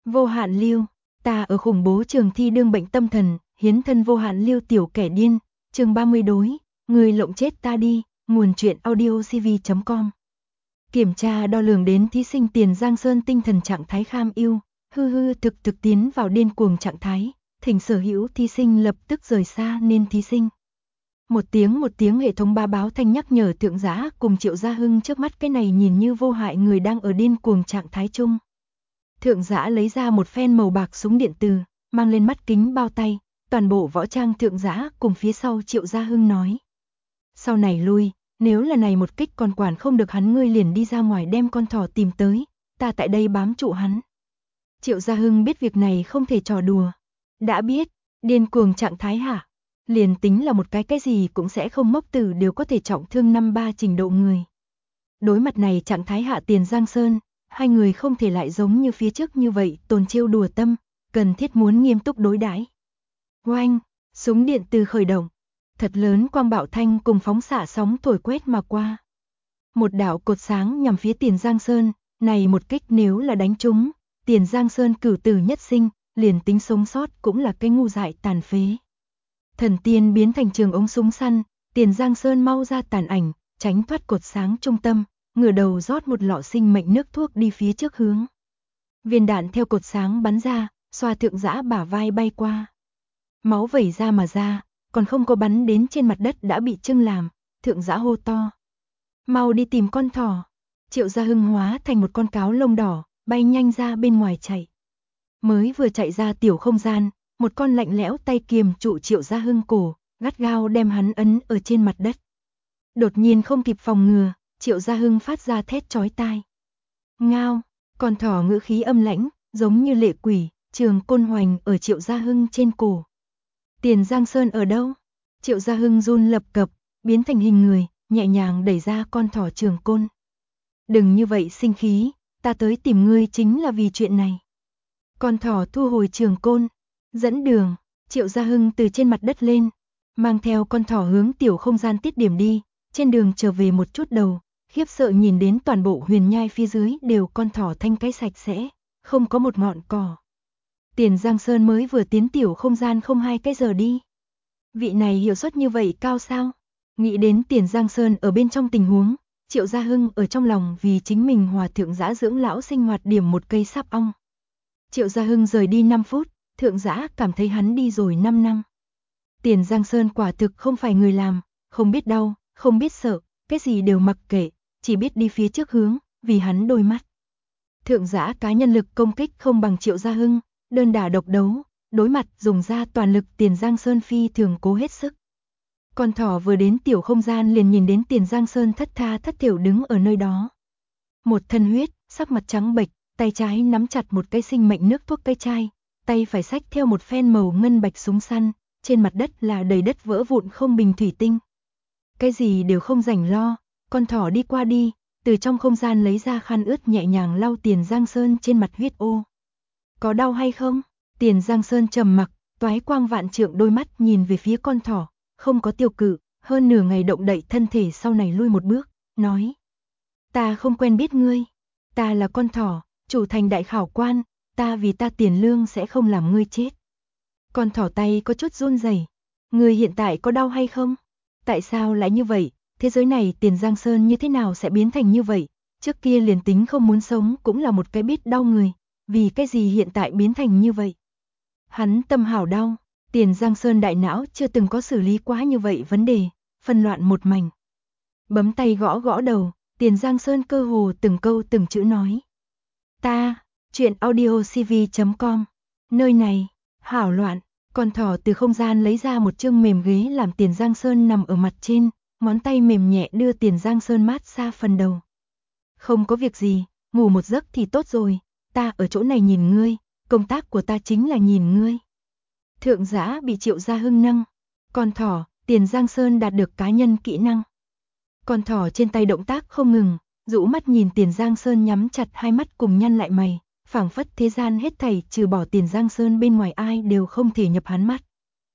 Vô hạn lưu, ta ở khủng bố trường thi đương bệnh tâm thần, hiến thân vô hạn lưu tiểu kẻ điên, chương 30 đối, người lộng chết ta đi, nguồn truyện audiocv.com. Kiểm tra đo lường đến thí sinh Tiền Giang Sơn tinh thần trạng thái kham ưu, thực tiến vào điên cuồng trạng thái, thỉnh sở hữu thí sinh lập tức rời xa nên thí sinh. Một tiếng hệ thống ba báo thanh nhắc nhở Thượng Giã cùng Triệu Gia Hưng trước mắt cái này nhìn như vô hại người đang ở điên cuồng trạng thái chung. Thượng Giã lấy ra một phen màu bạc súng điện từ, mang lên mắt kính bao tay, toàn bộ võ trang Thượng Giã cùng phía sau Triệu Gia Hưng nói. Sau này lui, nếu là này một kích còn quản không được hắn ngươi liền đi ra ngoài đem con thỏ tìm tới, ta tại đây bám trụ hắn. Triệu Gia Hưng biết việc này không thể trò đùa. Đã biết, điên cuồng trạng thái hả? Liền tính là một cái gì cũng sẽ không mốc tử đều có thể trọng thương 5-3 trình độ người. Đối mặt này trạng thái hạ Tiền Giang Sơn, hai người không thể lại giống như phía trước như vậy tồn trêu đùa tâm, cần thiết muốn nghiêm túc đối đãi. Oanh, súng điện từ khởi động, thật lớn quang bạo thanh cùng phóng xạ sóng thổi quét mà qua. Một đạo cột sáng nhằm phía Tiền Giang Sơn, này một kích nếu là đánh trúng, Tiền Giang Sơn cửu tử nhất sinh, liền tính sống sót cũng là cái ngu dại tàn phế. Thần tiên biến thành trường ống súng săn, Tiền Giang Sơn mau ra tàn ảnh, tránh thoát cột sáng trung tâm, ngửa đầu rót một lọ sinh mệnh nước thuốc đi phía trước hướng. Viên đạn theo cột sáng bắn ra, xoa Thượng Giã bả vai bay qua. Máu vẩy ra mà ra, còn không có bắn đến trên mặt đất đã bị chưng làm, Thượng Giã hô to. Mau đi tìm con thỏ. Triệu Gia Hưng hóa thành một con cáo lông đỏ, bay nhanh ra bên ngoài chạy. Mới vừa chạy ra tiểu không gian, một con lạnh lẽo tay kiềm trụ Triệu Gia Hưng cổ, gắt gao đem hắn ấn ở trên mặt đất. Đột nhiên không kịp phòng ngừa, Triệu Gia Hưng phát ra thét chói tai. Ngao, con thỏ ngữ khí âm lãnh, giống như lệ quỷ, trường côn hoành ở Triệu Gia Hưng trên cổ. Tiền Giang Sơn ở đâu? Triệu Gia Hưng run lập cập, biến thành hình người, nhẹ nhàng đẩy ra con thỏ trường côn. Đừng như vậy sinh khí, ta tới tìm ngươi chính là vì chuyện này. Con thỏ thu hồi trường côn, dẫn đường, Triệu Gia Hưng từ trên mặt đất lên, mang theo con thỏ hướng tiểu không gian tiết điểm đi, trên đường trở về một chút đầu, khiếp sợ nhìn đến toàn bộ huyền nhai phía dưới đều con thỏ thanh cái sạch sẽ, không có một ngọn cỏ. Tiền Giang Sơn mới vừa tiến tiểu không gian không 2 cái giờ đi. Vị này hiệu suất như vậy cao sao? Nghĩ đến Tiền Giang Sơn ở bên trong tình huống, Triệu Gia Hưng ở trong lòng vì chính mình hòa Thượng Giã dưỡng lão sinh hoạt điểm một cây sáp ong. Triệu Gia Hưng rời đi 5 phút, Thượng Giã cảm thấy hắn đi rồi 5 năm. Tiền Giang Sơn quả thực không phải người làm, không biết đau, không biết sợ, cái gì đều mặc kệ, chỉ biết đi phía trước hướng, vì hắn đôi mắt. Thượng Giã cá nhân lực công kích không bằng Triệu Gia Hưng, đơn đả độc đấu, đối mặt dùng ra toàn lực Tiền Giang Sơn phi thường cố hết sức. Con thỏ vừa đến tiểu không gian liền nhìn đến Tiền Giang Sơn thất tha thất thểu đứng ở nơi đó. Một thân huyết, sắc mặt trắng bệch, tay trái nắm chặt một cái sinh mệnh nước thuốc cây chai, tay phải xách theo một phen màu ngân bạch súng săn, trên mặt đất là đầy đất vỡ vụn không bình thủy tinh. Cái gì đều không rảnh lo, con thỏ đi qua đi, từ trong không gian lấy ra khăn ướt nhẹ nhàng lau Tiền Giang Sơn trên mặt huyết ô. Có đau hay không? Tiền Giang Sơn trầm mặc, toái quang vạn trượng đôi mắt nhìn về phía con thỏ, không có tiêu cự, hơn nửa ngày động đậy thân thể sau này lui một bước, nói. Ta không quen biết ngươi, ta là con thỏ, chủ thành đại khảo quan, ta vì ta tiền lương sẽ không làm ngươi chết. Con thỏ tay có chút run rẩy. Ngươi hiện tại có đau hay không? Tại sao lại như vậy? Thế giới này Tiền Giang Sơn như thế nào sẽ biến thành như vậy? Trước kia liền tính không muốn sống cũng là một cái biết đau người, vì cái gì hiện tại biến thành như vậy? Hắn tâm hảo đau, Tiền Giang Sơn đại não chưa từng có xử lý quá như vậy vấn đề, phân loạn một mảnh. Bấm tay gõ gõ đầu, Tiền Giang Sơn cơ hồ từng câu từng chữ nói. Ta, chuyện audiocv.com, nơi này, hảo loạn, con thỏ từ không gian lấy ra một chương mềm ghế làm Tiền Giang Sơn nằm ở mặt trên, ngón tay mềm nhẹ đưa Tiền Giang Sơn mát xa phần đầu. Không có việc gì, ngủ một giấc thì tốt rồi, ta ở chỗ này nhìn ngươi, công tác của ta chính là nhìn ngươi. Thượng Giã bị Triệu Gia Hưng nâng, con thỏ, Tiền Giang Sơn đạt được cá nhân kỹ năng. Con thỏ trên tay động tác không ngừng, rũ mắt nhìn Tiền Giang Sơn nhắm chặt hai mắt cùng nhăn lại mày, phảng phất thế gian hết thảy trừ bỏ Tiền Giang Sơn bên ngoài ai đều không thể nhập hắn mắt.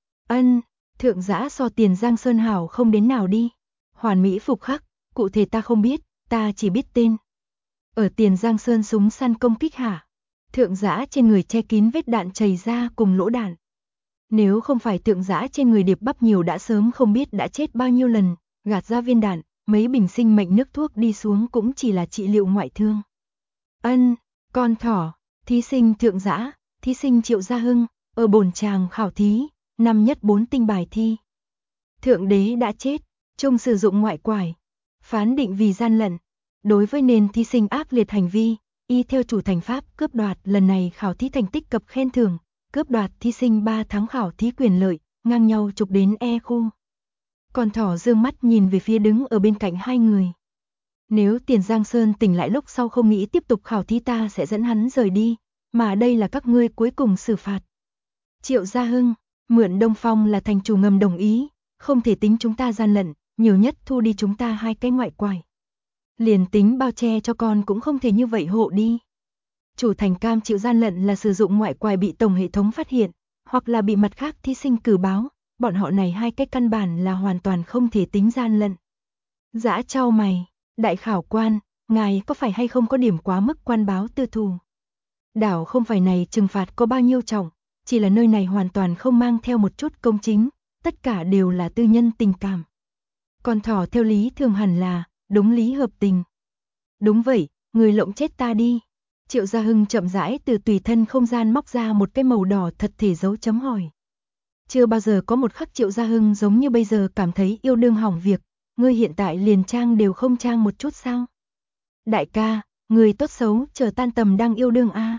Ân, Thượng Giã so Tiền Giang Sơn hảo không đến nào đi. Hoàn mỹ phục khắc, cụ thể ta không biết, ta chỉ biết tên. Ở Tiền Giang Sơn súng săn công kích hả? Thượng Dã trên người che kín vết đạn chảy ra cùng lỗ đạn. Nếu không phải Thượng Dã trên người điệp bắp nhiều đã sớm không biết đã chết bao nhiêu lần, gạt ra viên đạn, mấy bình sinh mệnh nước thuốc đi xuống cũng chỉ là trị liệu ngoại thương. Con thỏ, thí sinh Thượng Dã, thí sinh Triệu Gia Hưng, ở bổn tràng khảo thí, năm nhất 4 tinh bài thi. Thượng đế đã chết, chung sử dụng ngoại quải, phán định vì gian lận. Đối với nền thí sinh ác liệt hành vi, y theo chủ thành pháp cướp đoạt, lần này khảo thí thành tích cập khen thưởng, cướp đoạt thí sinh 3 tháng khảo thí quyền lợi, ngang nhau trục đến E khu. Con thỏ dương mắt nhìn về phía đứng ở bên cạnh hai người. Nếu Tiền Giang Sơn tỉnh lại lúc sau không nghĩ tiếp tục khảo thí ta sẽ dẫn hắn rời đi, mà đây là các ngươi cuối cùng xử phạt. Triệu Gia Hưng, mượn Đông Phong là thành chủ ngầm đồng ý, không thể tính chúng ta gian lận, nhiều nhất thu đi chúng ta 2 cái ngoại quải. Liền tính bao che cho con cũng không thể như vậy hộ đi. Chủ thành cam chịu gian lận là sử dụng ngoại quải bị tổng hệ thống phát hiện, hoặc là bị mặt khác thí sinh cử báo, bọn họ này 2 cái căn bản là hoàn toàn không thể tính gian lận. Dã chau mày, đại khảo quan, ngài có phải hay không có điểm quá mức quan báo tư thù? Đảo không phải này trừng phạt có bao nhiêu trọng, chỉ là nơi này hoàn toàn không mang theo một chút công chính, tất cả đều là tư nhân tình cảm. Con thỏ theo lý thường hẳn là, đúng lý hợp tình. Đúng vậy, người lộng chết ta đi. Triệu Gia Hưng chậm rãi từ tùy thân không gian móc ra một cái màu đỏ thật thể dấu chấm hỏi. Chưa bao giờ có một khắc Triệu Gia Hưng giống như bây giờ cảm thấy yêu đương hỏng việc, ngươi hiện tại liền trang đều không trang một chút sao? Đại ca, người tốt xấu chờ tan tầm đang yêu đương a.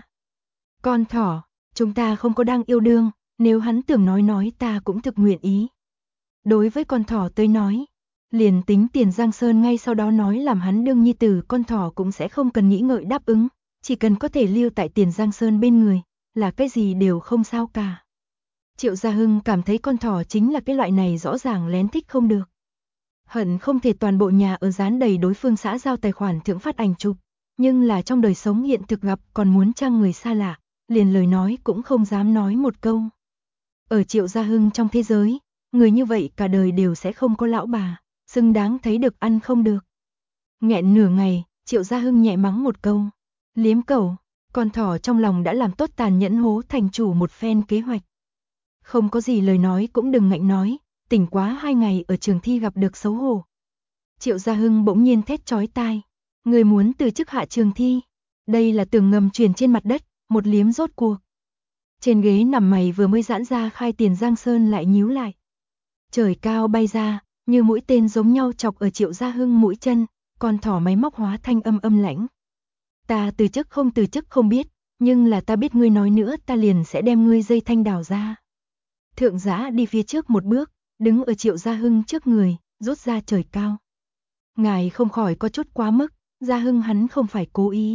Con thỏ, chúng ta không có đang yêu đương, nếu hắn tưởng nói ta cũng thực nguyện ý. Đối với con thỏ tới nói, liền tính Tiền Giang Sơn ngay sau đó nói làm hắn đương nhi tử, con thỏ cũng sẽ không cần nghĩ ngợi đáp ứng, chỉ cần có thể lưu tại Tiền Giang Sơn bên người, là cái gì đều không sao cả. Triệu Gia Hưng cảm thấy con thỏ chính là cái loại này rõ ràng lén thích không được. Hận không thể toàn bộ nhà ở dán đầy đối phương xã giao tài khoản thượng phát ảnh chụp, nhưng là trong đời sống hiện thực gặp còn muốn trang người xa lạ, liền lời nói cũng không dám nói một câu. Ở Triệu Gia Hưng trong thế giới, người như vậy cả đời đều sẽ không có lão bà, xứng đáng thấy được ăn không được. Nghẹn nửa ngày, Triệu Gia Hưng nhẹ mắng một câu. Liếm cẩu, con thỏ trong lòng đã làm tốt tàn nhẫn hố thành chủ một phen kế hoạch. Không có gì lời nói cũng đừng ngạnh nói, tỉnh quá 2 ngày ở trường thi gặp được xấu hổ. Triệu Gia Hưng bỗng nhiên thét chói tai. Người muốn từ chức hạ trường thi. Đây là tường ngầm truyền trên mặt đất, một liếm rốt cuộc. Trên ghế nằm mày vừa mới giãn ra khai Tiền Giang Sơn lại nhíu lại. Trời cao bay ra, như mũi tên giống nhau chọc ở Triệu Gia Hưng mũi chân, con thỏ máy móc hóa thanh âm lãnh. Ta từ chức không biết, nhưng là ta biết ngươi nói nữa ta liền sẽ đem ngươi dây thanh đào ra. Thượng Dã đi phía trước một bước, đứng ở Triệu Gia Hưng trước người, rút ra trời cao. Ngài không khỏi có chút quá mức, Gia Hưng hắn không phải cố ý.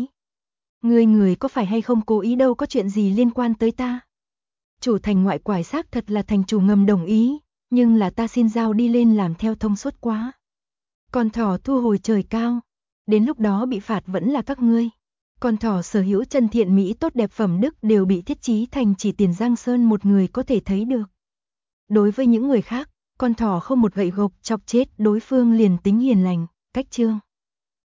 Người có phải hay không cố ý đâu, có chuyện gì liên quan tới ta? Chủ thành ngoại quải xác thật là thành chủ ngầm đồng ý, nhưng là ta xin giao đi lên làm theo thông suốt quá. Con thỏ thu hồi trời cao, đến lúc đó bị phạt vẫn là các ngươi. Con thỏ sở hữu chân thiện mỹ tốt đẹp phẩm đức đều bị thiết trí thành chỉ Tiền Giang Sơn một người có thể thấy được. Đối với những người khác, con thỏ không một gậy gộc chọc chết đối phương liền tính hiền lành, cách chương.